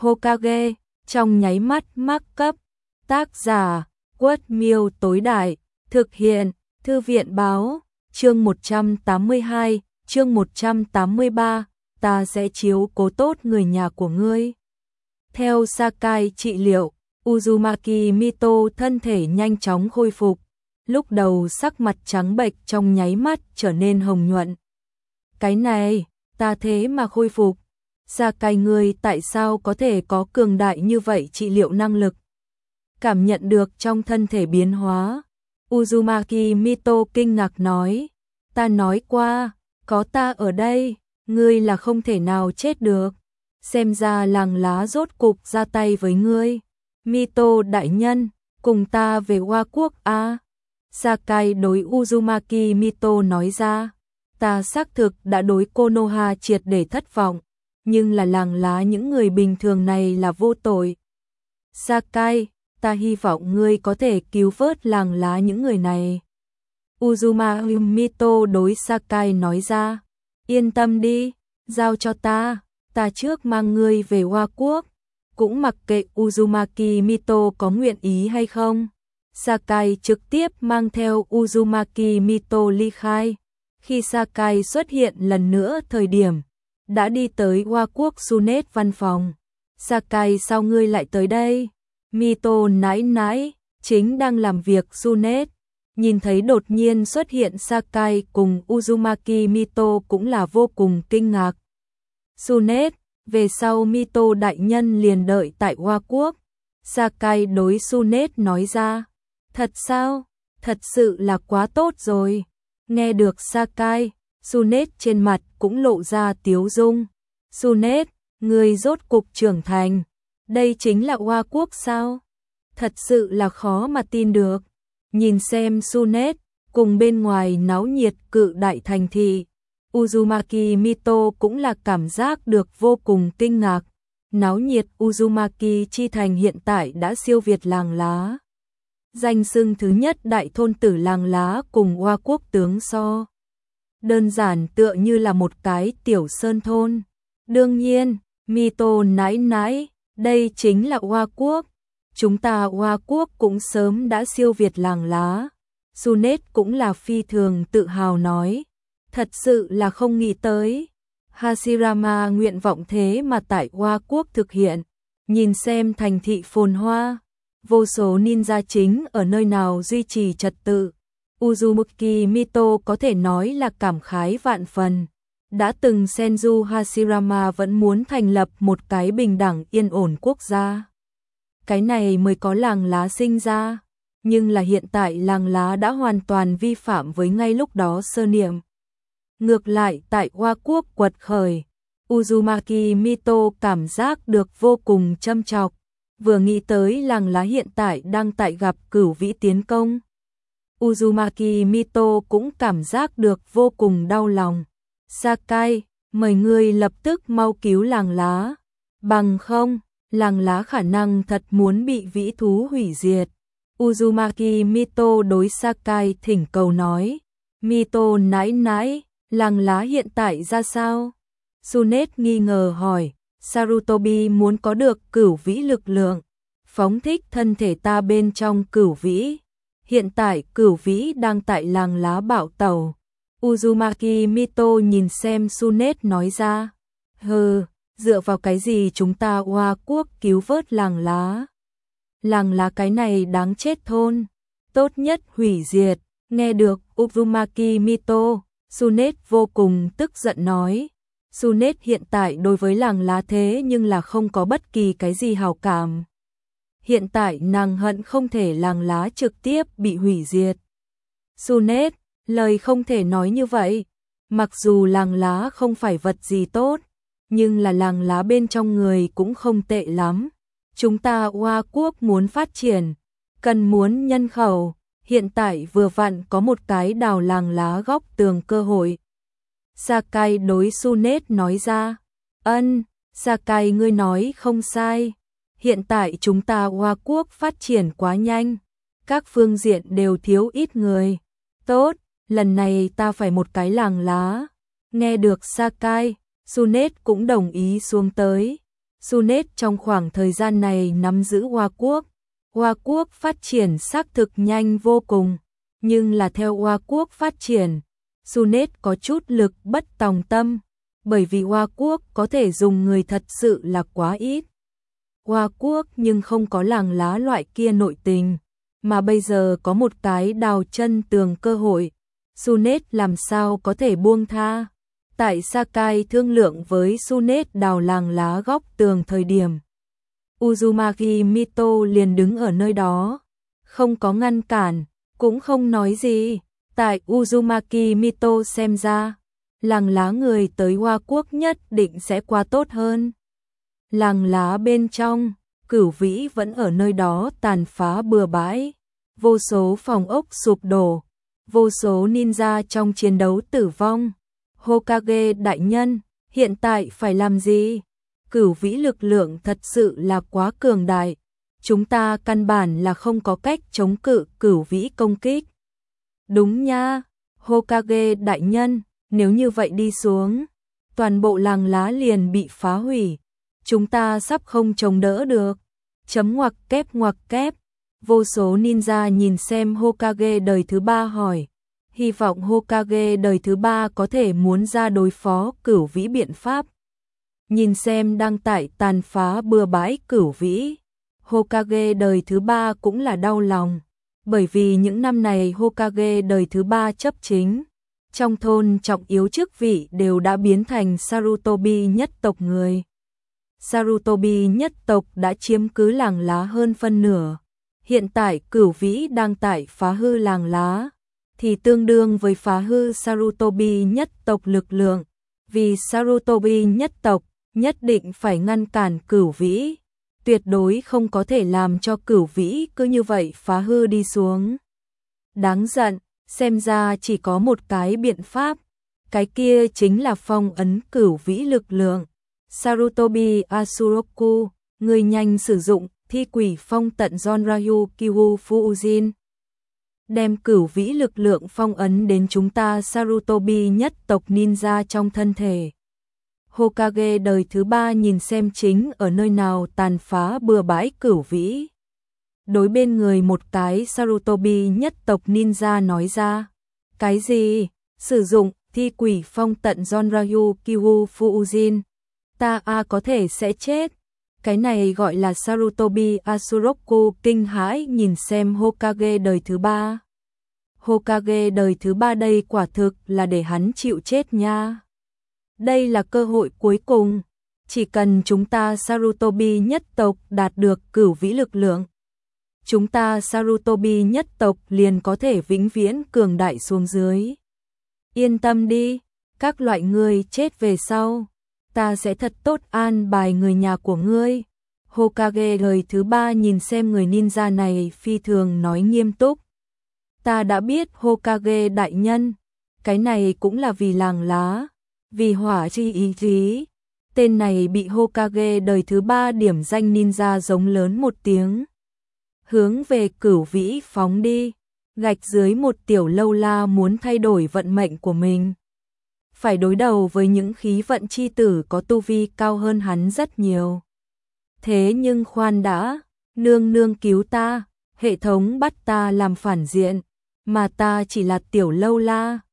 Hokage, trong nháy mắt mắc cấp. Tác giả, Quất Miêu tối đại, thực hiện, Thư viện báo, chương 182, chương 183, ta sẽ chiếu cố tốt người nhà của ngươi. Theo Sakai trị liệu, Uzumaki Mito thân thể nhanh chóng khôi phục, lúc đầu sắc mặt trắng bệch trong nháy mắt trở nên hồng nhuận. Cái này, ta thế mà khôi phục. Sakai ngươi tại sao có thể có cường đại như vậy trị liệu năng lực? Cảm nhận được trong thân thể biến hóa, Uzumaki Mito kinh ngạc nói, ta nói qua, có ta ở đây, ngươi là không thể nào chết được. Xem ra làng lá rốt cục ra tay với ngươi. Mito đại nhân, cùng ta về Hoa Quốc a. Sakai đối Uzumaki Mito nói ra, ta xác thực đã đối Konoha triệt để thất vọng, nhưng là làng lá những người bình thường này là vô tội. Sakai, ta hy vọng ngươi có thể cứu vớt làng lá những người này. Uzumaki Mito đối Sakai nói ra, yên tâm đi, giao cho ta trước mang ngươi về Hoa Quốc. Cũng mặc kệ Uzumaki Mito có nguyện ý hay không. Sakai trực tiếp mang theo Uzumaki Mito ly khai. Khi Sakai xuất hiện lần nữa thời điểm, đã đi tới Hoa Quốc Sunet văn phòng. Sakai sao ngươi lại tới đây? Mito nãi nãi, chính đang làm việc Sunet. Nhìn thấy đột nhiên xuất hiện Sakai cùng Uzumaki Mito cũng là vô cùng kinh ngạc. Sunet, về sau Mito đại nhân liền đợi tại Hoa Quốc. Sakai đối Sunet nói ra, thật sao? Thật sự là quá tốt rồi. Nghe được Sakai, Sunet trên mặt cũng lộ ra tiếu dung. Sunet, người rốt cục trưởng thành. Đây chính là Hoa Quốc sao? Thật sự là khó mà tin được. Nhìn xem Sunet cùng bên ngoài náo nhiệt cự đại thành thị, Uzumaki Mito cũng là cảm giác được vô cùng kinh ngạc. Náo nhiệt Uzumaki chi thành hiện tại đã siêu việt làng lá. Danh xưng thứ nhất đại thôn tử làng lá cùng Hoa Quốc tướng so. Đơn giản tựa như là một cái tiểu sơn thôn. Đương nhiên, Mito nãi nãi, đây chính là Hoa Quốc. Chúng ta Hoa Quốc cũng sớm đã siêu việt làng lá. Sunet cũng là phi thường tự hào nói. Thật sự là không nghĩ tới. Hashirama nguyện vọng thế mà tại Hoa Quốc thực hiện. Nhìn xem thành thị phồn hoa. Vô số ninja chính ở nơi nào duy trì trật tự. Uzumaki Mito có thể nói là cảm khái vạn phần. Đã từng Senju Hashirama vẫn muốn thành lập một cái bình đẳng yên ổn quốc gia. Cái này mới có làng lá sinh ra. Nhưng là hiện tại làng lá đã hoàn toàn vi phạm với ngay lúc đó sơ niệm. Ngược lại tại Hoa Quốc quật khởi, Uzumaki Mito cảm giác được vô cùng châm chọc. Vừa nghĩ tới làng lá hiện tại đang tại gặp cửu vĩ tiến công. Uzumaki Mito cũng cảm giác được vô cùng đau lòng. Sakai, mời ngươi lập tức mau cứu làng lá. Bằng không, làng lá khả năng thật muốn bị vĩ thú hủy diệt. Uzumaki Mito đối Sakai thỉnh cầu nói. Mito nãi nãi, làng lá hiện tại ra sao? Sunet nghi ngờ hỏi. Sarutobi muốn có được cửu vĩ lực lượng, phóng thích thân thể ta bên trong cửu vĩ. Hiện tại cửu vĩ đang tại làng lá bạo tẩu. Uzumaki Mito nhìn xem Sunet nói ra. Hừ, dựa vào cái gì chúng ta Hoa Quốc cứu vớt làng lá? Làng lá cái này đáng chết thôn. Tốt nhất hủy diệt. Nghe được Uzumaki Mito, Sunet vô cùng tức giận nói. Sunet hiện tại đối với làng lá thế nhưng là không có bất kỳ cái gì hảo cảm. Hiện tại nàng hận không thể làng lá trực tiếp bị hủy diệt. Sunet, lời không thể nói như vậy. Mặc dù làng lá không phải vật gì tốt, nhưng là làng lá bên trong người cũng không tệ lắm. Chúng ta Hoa Quốc muốn phát triển, cần muốn nhân khẩu. Hiện tại vừa vặn có một cái đào làng lá góc tường cơ hội. Sakai đối Sunet nói ra. Sakai ngươi nói không sai. Hiện tại chúng ta Hoa Quốc phát triển quá nhanh. Các phương diện đều thiếu ít người. Tốt, lần này ta phải một cái làng lá. Nghe được Sakai, Sunet cũng đồng ý xuống tới. Sunet trong khoảng thời gian này nắm giữ Hoa Quốc. Hoa Quốc phát triển xác thực nhanh vô cùng, nhưng là theo Hoa Quốc phát triển, Sunet có chút lực bất tòng tâm, bởi vì Hoa Quốc có thể dùng người thật sự là quá ít. Hoa Quốc nhưng không có làng lá loại kia nội tình, mà bây giờ có một cái đào chân tường cơ hội, Sunet làm sao có thể buông tha. Tại Sakai thương lượng với Sunet đào làng lá góc tường thời điểm, Uzumaki Mito liền đứng ở nơi đó, không có ngăn cản, cũng không nói gì. Tại Uzumaki Mito xem ra, làng lá người tới Hoa Quốc nhất định sẽ qua tốt hơn. Làng lá bên trong, Cửu Vĩ vẫn ở nơi đó tàn phá bừa bãi, vô số phòng ốc sụp đổ, vô số ninja trong chiến đấu tử vong. Hokage đại nhân, hiện tại phải làm gì? Cửu Vĩ lực lượng thật sự là quá cường đại, chúng ta căn bản là không có cách chống cự Cửu Vĩ công kích. Đúng nha, Hokage đại nhân, nếu như vậy đi xuống, toàn bộ làng lá liền bị phá hủy, chúng ta sắp không chống đỡ được. Chấm ngoặc kép, vô số ninja nhìn xem Hokage đời thứ 3 hỏi, hy vọng Hokage đời thứ 3 có thể muốn ra đối phó Cửu Vĩ biện pháp. Nhìn xem đang tại tàn phá bừa bãi Cửu Vĩ, Hokage đời thứ 3 cũng là đau lòng, bởi vì những năm này Hokage đời thứ 3 chấp chính, trong thôn trọng yếu chức vị đều đã biến thành Sarutobi nhất tộc người. Sarutobi nhất tộc đã chiếm cứ làng lá hơn phân nửa, hiện tại Cửu Vĩ đang tại phá hư làng lá, thì tương đương với phá hư Sarutobi nhất tộc lực lượng, vì Sarutobi nhất tộc nhất định phải ngăn cản Cửu Vĩ, tuyệt đối không có thể làm cho Cửu Vĩ cứ như vậy phá hư đi xuống. Đáng giận, xem ra chỉ có một cái biện pháp, cái kia chính là phong ấn Cửu Vĩ lực lượng. Sarutobi Asuroku, người nhanh sử dụng thi quỷ phong tận Zonryu Kyu Fujin. Đem Cửu Vĩ lực lượng phong ấn đến chúng ta Sarutobi nhất tộc ninja trong thân thể. Hokage đời thứ 3 nhìn xem chính ở nơi nào tàn phá bừa bãi Cửu Vĩ. Đối bên người một cái Sarutobi nhất tộc ninja nói ra. Cái gì? Sử dụng thi quỷ phong tận Zonryu Kyu Fujin. Ta có thể sẽ chết. Cái này gọi là Sarutobi Asuroku kinh hãi nhìn xem Hokage đời thứ 3. Hokage đời thứ 3 đây quả thực là để hắn chịu chết nha. Đây là cơ hội cuối cùng, chỉ cần chúng ta Sarutobi nhất tộc đạt được Cửu Vĩ lực lượng, chúng ta Sarutobi nhất tộc liền có thể vĩnh viễn cường đại xuống dưới. Yên tâm đi, các loại ngươi chết về sau, ta sẽ thật tốt an bài người nhà của ngươi. Hokage đời thứ 3 nhìn xem người ninja này phi thường nói nghiêm túc. Ta đã biết Hokage đại nhân, cái này cũng là vì làng lá, vì hỏa chi ý chí. Tên này bị Hokage đời thứ 3 điểm danh ninja giống lớn một tiếng. Hướng về Cửu Vĩ phóng đi, gạch dưới một tiểu lâu la muốn thay đổi vận mệnh của mình. Phải đối đầu với những khí vận chi tử có tu vi cao hơn hắn rất nhiều. Thế nhưng khoan đã, nương nương cứu ta, hệ thống bắt ta làm phản diện, mà ta chỉ là tiểu lâu la,